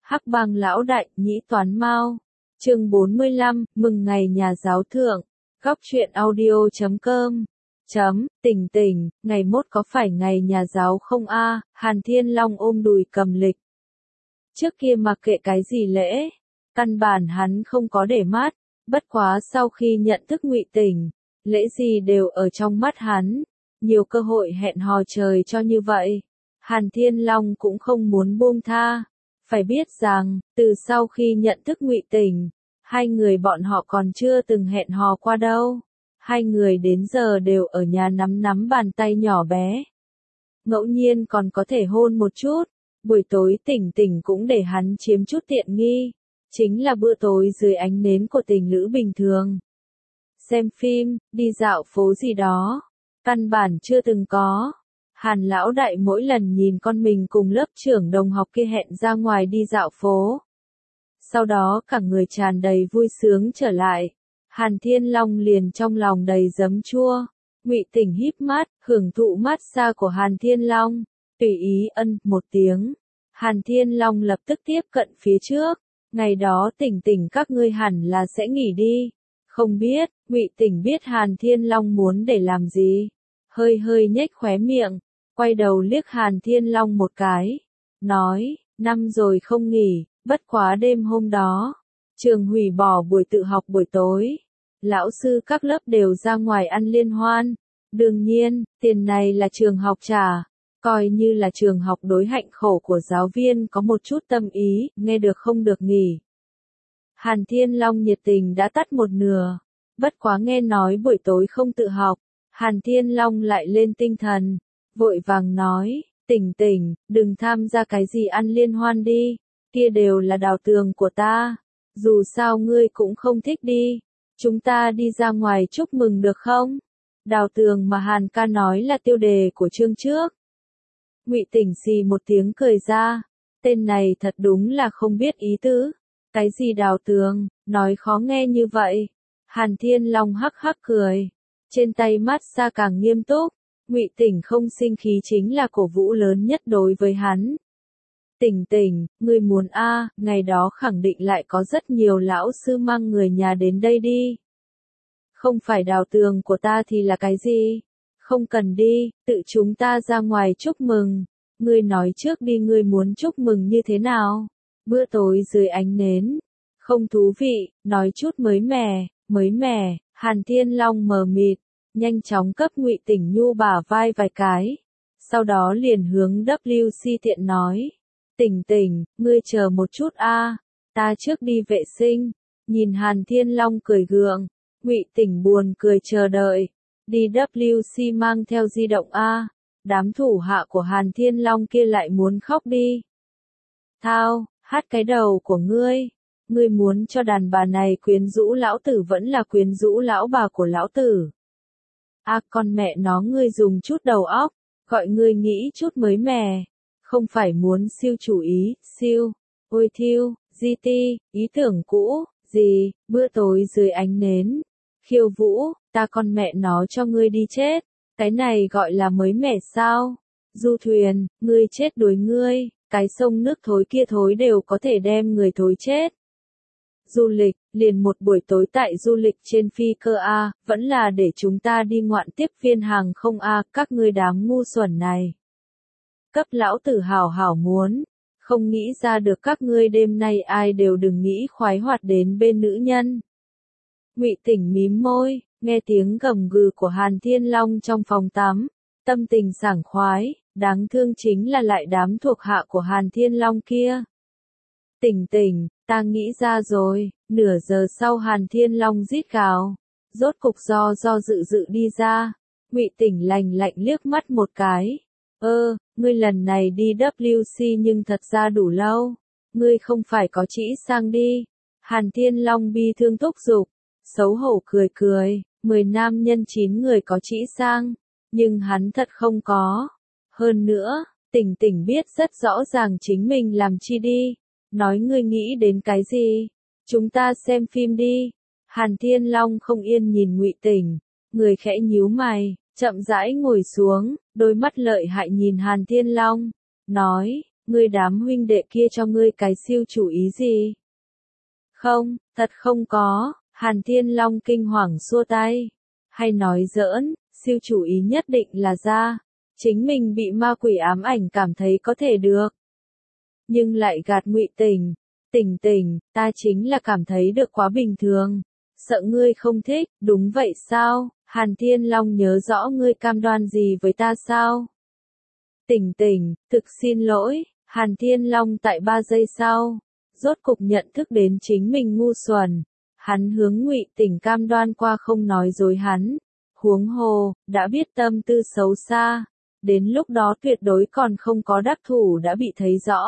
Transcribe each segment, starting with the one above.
Hắc Bang lão đại, nhĩ toán mao. Chương 45, mừng ngày nhà giáo thượng. Góc truyện audio.com. Tỉnh tỉnh, ngày mốt có phải ngày nhà giáo không a? Hàn Thiên Long ôm đùi cầm lịch. Trước kia mặc kệ cái gì lễ, căn bản hắn không có để mắt, bất quá sau khi nhận thức Ngụy Tỉnh, lễ gì đều ở trong mắt hắn, nhiều cơ hội hẹn hò trời cho như vậy. Hàn Thiên Long cũng không muốn buông tha. Phải biết rằng, từ sau khi nhận thức Ngụy Tỉnh, hai người bọn họ còn chưa từng hẹn hò qua đâu. Hai người đến giờ đều ở nhà nắm nắm bàn tay nhỏ bé. Ngẫu nhiên còn có thể hôn một chút, buổi tối Tỉnh Tỉnh cũng để hắn chiếm chút tiện nghi. Chính là bữa tối dưới ánh nến của tình lữ bình thường. Xem phim, đi dạo phố gì đó, căn bản chưa từng có. Hàn lão đại mỗi lần nhìn con mình cùng lớp trưởng đồng học kia hẹn ra ngoài đi dạo phố. Sau đó cả người tràn đầy vui sướng trở lại. Hàn Thiên Long liền trong lòng đầy giấm chua. Ngụy Tỉnh híp mắt, hưởng thụ mát xa của Hàn Thiên Long. Tùy ý ân một tiếng. Hàn Thiên Long lập tức tiếp cận phía trước. Ngày đó Tỉnh Tỉnh các ngươi hẳn là sẽ nghỉ đi. Không biết, Ngụy Tỉnh biết Hàn Thiên Long muốn để làm gì. Hơi hơi nhếch khóe miệng. Quay đầu liếc Hàn Thiên Long một cái, nói, năm rồi không nghỉ, bất quá đêm hôm đó, trường hủy bỏ buổi tự học buổi tối, lão sư các lớp đều ra ngoài ăn liên hoan, đương nhiên, tiền này là trường học trả, coi như là trường học đối hạnh khổ của giáo viên có một chút tâm ý, nghe được không được nghỉ. Hàn Thiên Long nhiệt tình đã tắt một nửa, bất quá nghe nói buổi tối không tự học, Hàn Thiên Long lại lên tinh thần. Vội vàng nói, Tỉnh Tỉnh, đừng tham gia cái gì ăn liên hoan đi, kia đều là đào tường của ta, dù sao ngươi cũng không thích đi, chúng ta đi ra ngoài chúc mừng được không? Đào tường mà Hàn ca nói là tiêu đề của chương trước. Ngụy Tỉnh xì một tiếng cười ra, tên này thật đúng là không biết ý tứ, cái gì đào tường, nói khó nghe như vậy. Hàn Thiên Long hắc hắc cười, trên tay mát xa càng nghiêm túc. Ngụy Tỉnh không sinh khí chính là cổ vũ lớn nhất đối với hắn. Tỉnh Tỉnh, ngươi muốn a, ngày đó khẳng định lại có rất nhiều lão sư mang người nhà đến đây đi. Không phải đào tường của ta thì là cái gì? Không cần đi, tự chúng ta ra ngoài chúc mừng. Ngươi nói trước đi ngươi muốn chúc mừng như thế nào? Bữa tối dưới ánh nến. Không thú vị, nói chút mới mẻ, Hàn Thiên Long mờ mịt. Nhanh chóng cấp Ngụy Tỉnh nhu bả vai vài cái. Sau đó liền hướng WC tiện nói. Tỉnh Tỉnh, ngươi chờ một chút a, ta trước đi vệ sinh. Nhìn Hàn Thiên Long cười gượng. Ngụy Tỉnh buồn cười chờ đợi. Đi WC mang theo di động a. Đám thủ hạ của Hàn Thiên Long kia lại muốn khóc đi. Thao, hát cái đầu của ngươi. Ngươi muốn cho đàn bà này quyến rũ lão tử vẫn là quyến rũ lão bà của lão tử. À con mẹ nó ngươi dùng chút đầu óc, gọi ngươi nghĩ chút mới mẻ, không phải muốn siêu chủ ý, siêu, ôi thiêu, GT, ý tưởng cũ, gì, bữa tối dưới ánh nến, khiêu vũ, ta con mẹ nó cho ngươi đi chết, cái này gọi là mới mẻ sao, du thuyền, ngươi chết đuối ngươi, cái sông nước thối kia thối đều có thể đem người thối chết. Du lịch, liền một buổi tối tại du lịch trên phi cơ A, vẫn là để chúng ta đi ngoạn tiếp viên hàng không A, các ngươi đám ngu xuẩn này. Cấp lão tử hào hảo muốn, không nghĩ ra được các ngươi đêm nay ai đều đừng nghĩ khoái hoạt đến bên nữ nhân. Ngụy Tỉnh mím môi, nghe tiếng gầm gừ của Hàn Thiên Long trong phòng tắm, tâm tình sảng khoái, đáng thương chính là lại đám thuộc hạ của Hàn Thiên Long kia. Tỉnh Tỉnh, ta nghĩ ra rồi, nửa giờ sau Hàn Thiên Long rít gào, rốt cục do dự đi ra, Ngụy Tỉnh lạnh lạnh liếc mắt một cái, ngươi lần này đi WC nhưng thật ra đủ lâu, ngươi không phải có chỉ sang đi, Hàn Thiên Long bi thương thúc giục, xấu hổ cười, 10 nam nhân 9 người có chỉ sang, nhưng hắn thật không có, hơn nữa, Tỉnh Tỉnh biết rất rõ ràng chính mình làm chi đi. Nói ngươi nghĩ đến cái gì? Chúng ta xem phim đi. Hàn Thiên Long không yên nhìn Ngụy Tỉnh, người khẽ nhíu mày, chậm rãi ngồi xuống, đôi mắt lợi hại nhìn Hàn Thiên Long, nói, Ngươi đám huynh đệ kia cho ngươi cái siêu chủ ý gì? Không, thật không có, Hàn Thiên Long kinh hoàng xua tay. Hay nói giỡn, siêu chủ ý nhất định là ra. Chính mình bị ma quỷ ám ảnh cảm thấy có thể được. Nhưng lại gạt Ngụy Tình. Tình Tình, ta chính là cảm thấy được quá bình thường. Sợ ngươi không thích, đúng vậy sao? Hàn Thiên Long nhớ rõ ngươi cam đoan gì với ta sao? Tình Tình, thực xin lỗi, Hàn Thiên Long tại 3 giây sau, rốt cục nhận thức đến chính mình ngu xuẩn. Hắn hướng Ngụy Tình cam đoan qua không nói dối hắn. Huống hồ, đã biết tâm tư xấu xa. Đến lúc đó tuyệt đối còn không có đắc thủ đã bị thấy rõ.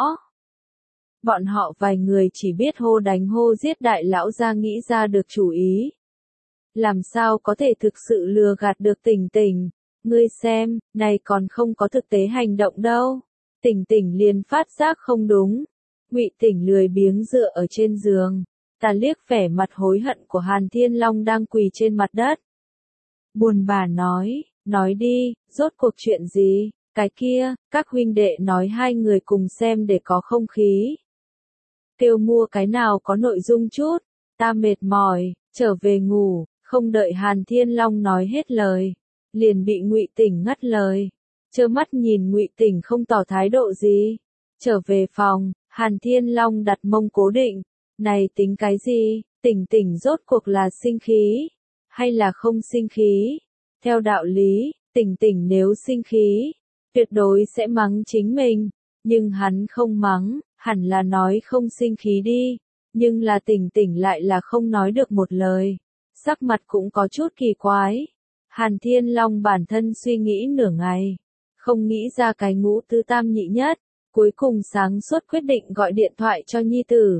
Bọn họ vài người chỉ biết hô đánh hô giết đại lão ra nghĩ ra được chủ ý. Làm sao có thể thực sự lừa gạt được Tình Tình? Ngươi xem, này còn không có thực tế hành động đâu. Tình Tình liền phát giác không đúng. Ngụy Tình lười biếng dựa ở trên giường. Ta liếc vẻ mặt hối hận của Hàn Thiên Long đang quỳ trên mặt đất. Buồn bã nói đi, rốt cuộc chuyện gì? Cái kia, các huynh đệ nói hai người cùng xem để có không khí. Kêu mua cái nào có nội dung chút, ta mệt mỏi, trở về ngủ, không đợi Hàn Thiên Long nói hết lời, liền bị Ngụy Tình ngắt lời. Trơ mắt nhìn Ngụy Tình không tỏ thái độ gì. Trở về phòng, Hàn Thiên Long đặt mông cố định. Này tính cái gì? Tình Tình rốt cuộc là sinh khí, hay là không sinh khí? Theo đạo lý, Tình Tình nếu sinh khí, tuyệt đối sẽ mắng chính mình. Nhưng hắn không mắng, hẳn là nói không sinh khí đi. Nhưng là Tình Tình lại là không nói được một lời. Sắc mặt cũng có chút kỳ quái. Hàn Thiên Long bản thân suy nghĩ nửa ngày. Không nghĩ ra cái ngũ tứ tam nhị nhất. Cuối cùng sáng suốt quyết định gọi điện thoại cho nhi tử.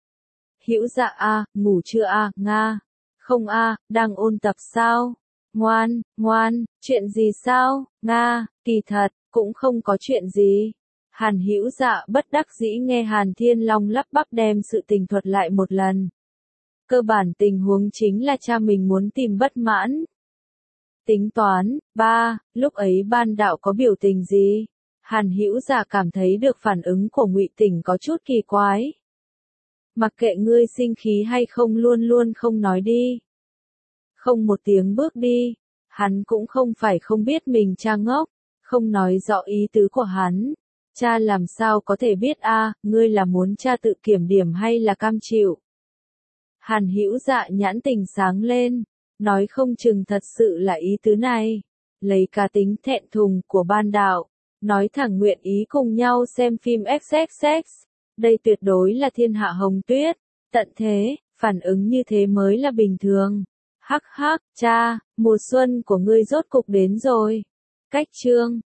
Hữu Dạ a, ngủ chưa a, Nga? Không a, đang ôn tập sao? Ngoan, chuyện gì sao? Nga, kỳ thật, cũng không có chuyện gì. Hàn Hữu Dạ bất đắc dĩ nghe Hàn Thiên Long lắp bắp đem sự tình thuật lại một lần. Cơ bản tình huống chính là cha mình muốn tìm bất mãn. Tính toán, ba, lúc ấy ban đạo có biểu tình gì? Hàn Hữu Dạ cảm thấy được phản ứng của Ngụy Tình có chút kỳ quái. Mặc kệ ngươi sinh khí hay không luôn luôn không nói đi. Không một tiếng bước đi. Hắn cũng không phải không biết mình cha ngốc, không nói rõ ý tứ của hắn. Cha làm sao có thể biết a, ngươi là muốn cha tự kiểm điểm hay là cam chịu? Hàn Hữu Dạ nhãn tình sáng lên, nói không chừng thật sự là ý tứ này. Lấy cá tính thẹn thùng của ban đạo, nói thẳng nguyện ý cùng nhau xem phim XXX. Đây tuyệt đối là thiên hạ hồng tuyết. Tận thế, phản ứng như thế mới là bình thường. Hắc hắc, cha, mùa xuân của ngươi rốt cục đến rồi. Cách chương